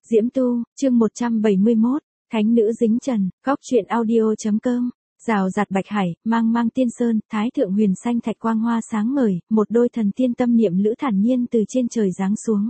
Diễm Tu, chương 171, Thánh nữ dính trần, góc truyện audio.com. Rào rạt bạch hải, mang mang tiên sơn, thái thượng huyền xanh thạch quang hoa sáng ngời, một đôi thần tiên tâm niệm lữ thản nhiên từ trên trời giáng xuống.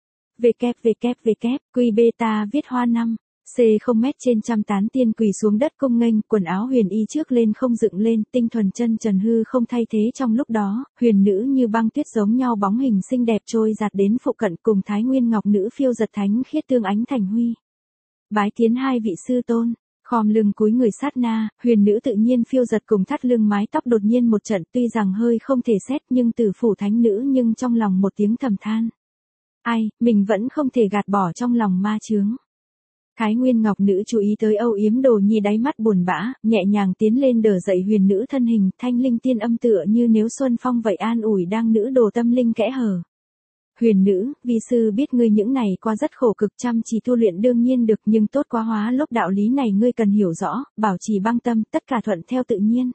Quy beta viết hoa 5. C không mét trên trăm tán tiên quỳ xuống đất cung nghênh, quần áo huyền y trước lên không dựng lên, tinh thuần chân trần hư không thay thế trong lúc đó, huyền nữ như băng tuyết giống nhau bóng hình xinh đẹp trôi giạt đến phụ cận cùng Thái Nguyên Ngọc nữ phiêu giật thánh khiết tương ánh thành huy. Bái kiến hai vị sư tôn, khom lưng cúi người sát na, huyền nữ tự nhiên phiêu giật cùng thắt lưng mái tóc đột nhiên một trận, tuy rằng hơi không thể xét nhưng tử phủ thánh nữ nhưng trong lòng một tiếng thầm than. Ai, mình vẫn không thể gạt bỏ trong lòng ma chướng. Thái Nguyên Ngọc nữ chú ý tới âu yếm Đồ Nhi đáy mắt buồn bã, nhẹ nhàng tiến lên đỡ dậy huyền nữ thân hình, thanh linh tiên âm tựa như nếu xuân phong vậy an ủi đang nữ đồ tâm linh kẽ hở. Huyền nữ, vi sư biết ngươi những ngày qua rất khổ cực chăm chỉ tu luyện đương nhiên được nhưng tốt quá hóa lúc đạo lý này ngươi cần hiểu rõ, bảo trì băng tâm, tất cả thuận theo tự nhiên.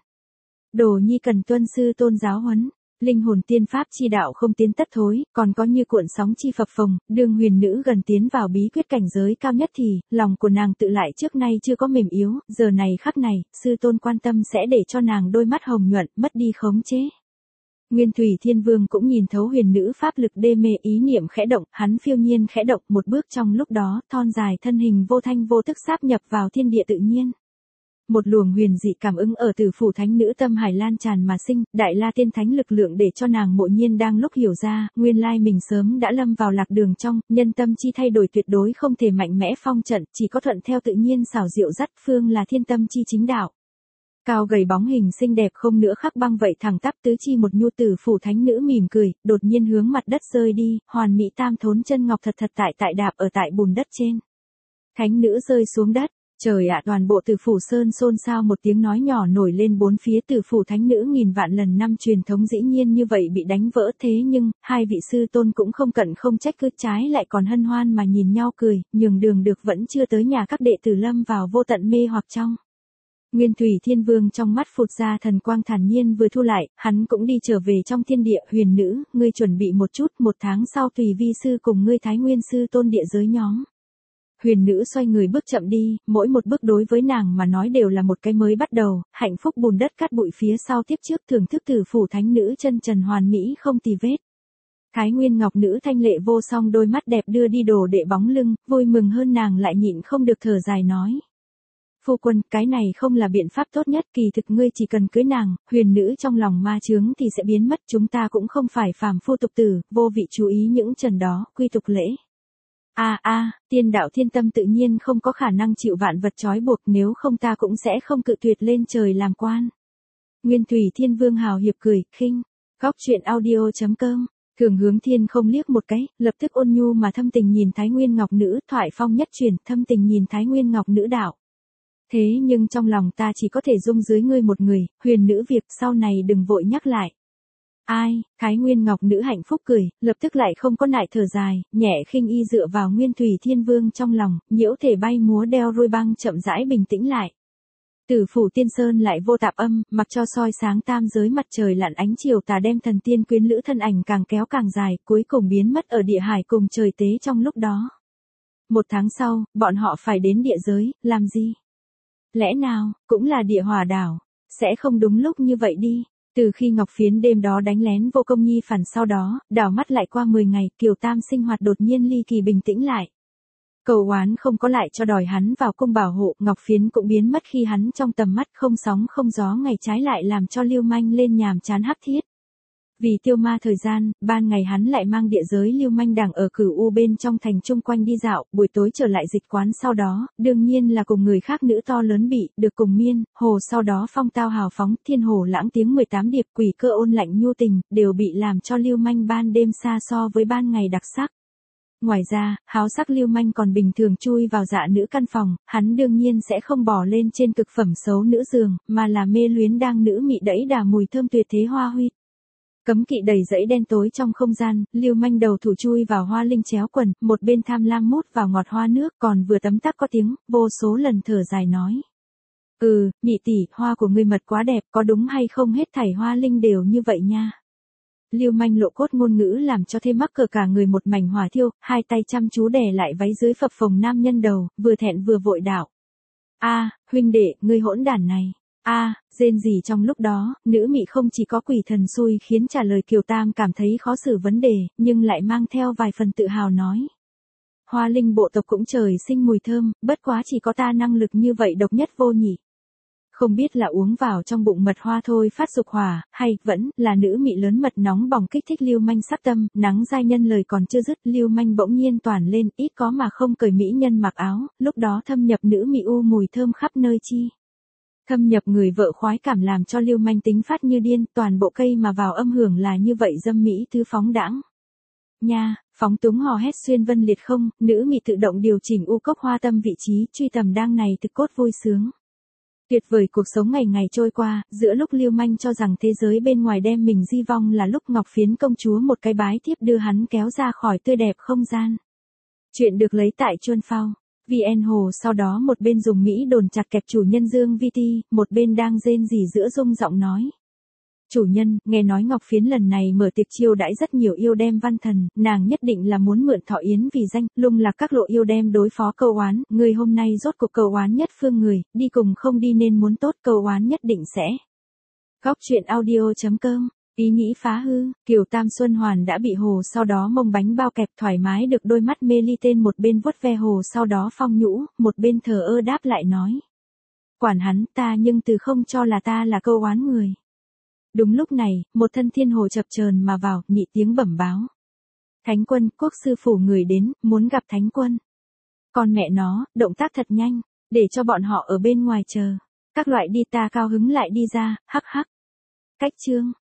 Đồ Nhi cần tuân sư tôn giáo huấn. Linh hồn tiên pháp chi đạo không tiến tất thối, còn có như cuộn sóng chi phập phồng, đường huyền nữ gần tiến vào bí quyết cảnh giới cao nhất thì, lòng của nàng tự lại trước nay chưa có mềm yếu, giờ này khắc này, sư tôn quan tâm sẽ để cho nàng đôi mắt hồng nhuận, mất đi khống chế. Nguyên Thủy Thiên Vương cũng nhìn thấu huyền nữ pháp lực đê mê ý niệm khẽ động, hắn phiêu nhiên khẽ động một bước trong lúc đó, thon dài thân hình vô thanh vô tức sáp nhập vào thiên địa tự nhiên. Một luồng huyền dị cảm ứng ở tử phủ thánh nữ tâm hải lan tràn mà sinh, đại la tiên thánh lực lượng để cho nàng mộ nhiên đang lúc hiểu ra, nguyên lai mình sớm đã lâm vào lạc đường trong, nhân tâm chi thay đổi tuyệt đối không thể mạnh mẽ phong trận, chỉ có thuận theo tự nhiên xảo diệu dắt phương là thiên tâm chi chính đạo. Cao gầy bóng hình xinh đẹp không nữa khắc băng vậy thẳng tắp tứ chi một nhu tử phủ thánh nữ mỉm cười, đột nhiên hướng mặt đất rơi đi, hoàn mỹ tam thốn chân ngọc thật tại đạp ở tại bùn đất trên. Thánh nữ rơi xuống đất. Trời ạ, toàn bộ tử phủ sơn xôn xao một tiếng nói nhỏ nổi lên bốn phía. Tử phủ thánh nữ nghìn vạn lần năm truyền thống dĩ nhiên như vậy bị đánh vỡ, thế nhưng hai vị sư tôn cũng không cận không trách, cứ trái lại còn hân hoan mà nhìn nhau cười, nhường đường được vẫn chưa tới nhà các đệ tử lâm vào vô tận mê hoặc trong. Nguyên Thủy Thiên Vương trong mắt phụt ra thần quang thản nhiên vừa thu lại, hắn cũng đi trở về trong thiên địa. Huyền nữ, ngươi chuẩn bị một chút, một tháng sau tùy vi sư cùng ngươi Thái Nguyên sư tôn địa giới nhóm. Huyền nữ xoay người bước chậm đi, mỗi một bước đối với nàng mà nói đều là một cái mới bắt đầu, hạnh phúc bùn đất cát bụi phía sau tiếp trước thưởng thức tử phủ thánh nữ chân trần hoàn mỹ không tì vết. Thái Nguyên Ngọc nữ thanh lệ vô song đôi mắt đẹp đưa đi đồ đệ bóng lưng, vui mừng hơn nàng lại nhịn không được thở dài nói. Phu quân, cái này không là biện pháp tốt nhất, kỳ thực ngươi chỉ cần cưới nàng, huyền nữ trong lòng ma chướng thì sẽ biến mất, chúng ta cũng không phải phàm phu tục tử, vô vị chú ý những trần đó, quy tục lễ. Tiên đạo thiên tâm tự nhiên không có khả năng chịu vạn vật trói buộc, nếu không ta cũng sẽ không cự tuyệt lên trời làm quan. Nguyên Thủy Thiên Vương hào hiệp cười, khinh. Góc truyện audio.com. Thường Hướng Thiên không liếc một cái, lập tức ôn nhu mà thâm tình nhìn Thái Nguyên Ngọc nữ, thoại phong nhất truyền, thâm tình nhìn Thái Nguyên Ngọc nữ đạo. Thế nhưng trong lòng ta chỉ có thể dung dưới ngươi một người, huyền nữ việc sau này đừng vội nhắc lại. Ai, Thái Nguyên Ngọc nữ hạnh phúc cười, lập tức lại không có nại thở dài, nhẹ khinh y dựa vào Nguyên Thủy Thiên Vương trong lòng, nhiễu thể bay múa đeo roi băng chậm rãi bình tĩnh lại. Tử phủ tiên sơn lại vô tạp âm, mặc cho soi sáng tam giới mặt trời lặn ánh chiều tà đem thần tiên quyến lữ thân ảnh càng kéo càng dài, cuối cùng biến mất ở địa hải cùng trời tế trong lúc đó. Một tháng sau, bọn họ phải đến địa giới, làm gì? Lẽ nào, cũng là địa hỏa đảo, sẽ không đúng lúc như vậy đi. Từ khi Ngọc Phiến đêm đó đánh lén Vô Công Nhi phản sau đó, đảo mắt lại qua 10 ngày, Kiều Tam sinh hoạt đột nhiên ly kỳ bình tĩnh lại. Cầu oán không có lại cho đòi hắn vào cung bảo hộ, Ngọc Phiến cũng biến mất khi hắn trong tầm mắt, không sóng không gió, ngày trái lại làm cho Lưu Manh lên nhàm chán hắc thiết. Vì tiêu ma thời gian, ban ngày hắn lại mang địa giới Lưu Manh đằng ở Cửu U bên trong thành chung quanh đi dạo, buổi tối trở lại dịch quán sau đó, đương nhiên là cùng người khác nữ to lớn bị, được cùng miên, hồ sau đó phong tao hào phóng, thiên hồ lãng tiếng 18 điệp, quỷ cơ ôn lạnh nhu tình, đều bị làm cho Lưu Manh ban đêm xa so với ban ngày đặc sắc. Ngoài ra, háo sắc Lưu Manh còn bình thường chui vào dạ nữ căn phòng, hắn đương nhiên sẽ không bỏ lên trên cực phẩm xấu nữ giường, mà là mê luyến đang nữ mị đẫy đà mùi thơm tuyệt thế hoa huy. Cấm kỵ đầy dẫy đen tối trong không gian, Lưu Manh đầu thủ chui vào hoa linh chéo quần, một bên tham lam mút vào ngọt hoa nước, còn vừa tấm tắc có tiếng, vô số lần thở dài nói. Nhị tỷ, hoa của ngươi mật quá đẹp, có đúng hay không hết thảy hoa linh đều như vậy nha. Lưu Manh lộ cốt ngôn ngữ làm cho thêm mắc cờ cả người một mảnh hỏa thiêu, hai tay chăm chú đè lại váy dưới phập phồng nam nhân đầu, vừa thẹn vừa vội đạo. A, huynh đệ, ngươi hỗn đản này. A, rên gì trong lúc đó, nữ mị không chỉ có quỷ thần xui khiến trả lời Kiều Tam cảm thấy khó xử vấn đề, nhưng lại mang theo vài phần tự hào nói. Hoa linh bộ tộc cũng trời sinh mùi thơm, bất quá chỉ có ta năng lực như vậy độc nhất vô nhị. Không biết là uống vào trong bụng mật hoa thôi phát dục hỏa, hay vẫn là nữ mị lớn mật nóng bỏng kích thích Lưu Manh sắc tâm, nắng giai nhân lời còn chưa dứt, Lưu Manh bỗng nhiên toàn lên, ít có mà không cởi mỹ nhân mặc áo, lúc đó thâm nhập nữ mị u mùi thơm khắp nơi chi. Thâm nhập người vợ khoái cảm làm cho Lưu Manh tính phát như điên, toàn bộ cây mà vào âm hưởng là như vậy dâm mỹ thứ phóng đãng. Nha, phóng túng hò hét xuyên vân liệt không, nữ mị tự động điều chỉnh u cốc hoa tâm vị trí, truy tầm đang này thực cốt vui sướng. Tuyệt vời cuộc sống ngày ngày trôi qua, giữa lúc Lưu Manh cho rằng thế giới bên ngoài đem mình di vong là lúc Ngọc Phiến công chúa một cái bái thiếp đưa hắn kéo ra khỏi tươi đẹp không gian. Chuyện được lấy tại Chuân Phao. VN Hồ sau đó một bên dùng Mỹ đồn chặt kẹp chủ nhân Dương Vi Ti, một bên đang rên rỉ giữa rung giọng nói. Chủ nhân, nghe nói Ngọc Phiến lần này mở tiệc chiêu đãi rất nhiều yêu đem văn thần, nàng nhất định là muốn mượn thọ yến vì danh, lung lạc các lộ yêu đem đối phó câu oán, người hôm nay rốt cuộc câu oán nhất phương người, đi cùng không đi nên muốn tốt câu oán nhất định sẽ. Góc truyện audio.com, ý nghĩ phá hư, Kiều Tam Xuân Hoàn đã bị Hồ sau đó mông bánh bao kẹp thoải mái được đôi mắt mê ly tên một bên vuốt ve Hồ sau đó phong nhũ, một bên thờ ơ đáp lại nói. Quản hắn ta nhưng từ không cho là ta là câu oán người. Đúng lúc này, một thân thiên hồ chập chờn mà vào, nhị tiếng bẩm báo. Thánh quân, quốc sư phủ người đến, muốn gặp thánh quân. Con mẹ nó, động tác thật nhanh, để cho bọn họ ở bên ngoài chờ. Các loại đi ta cao hứng lại đi ra, hắc hắc. Cách chương.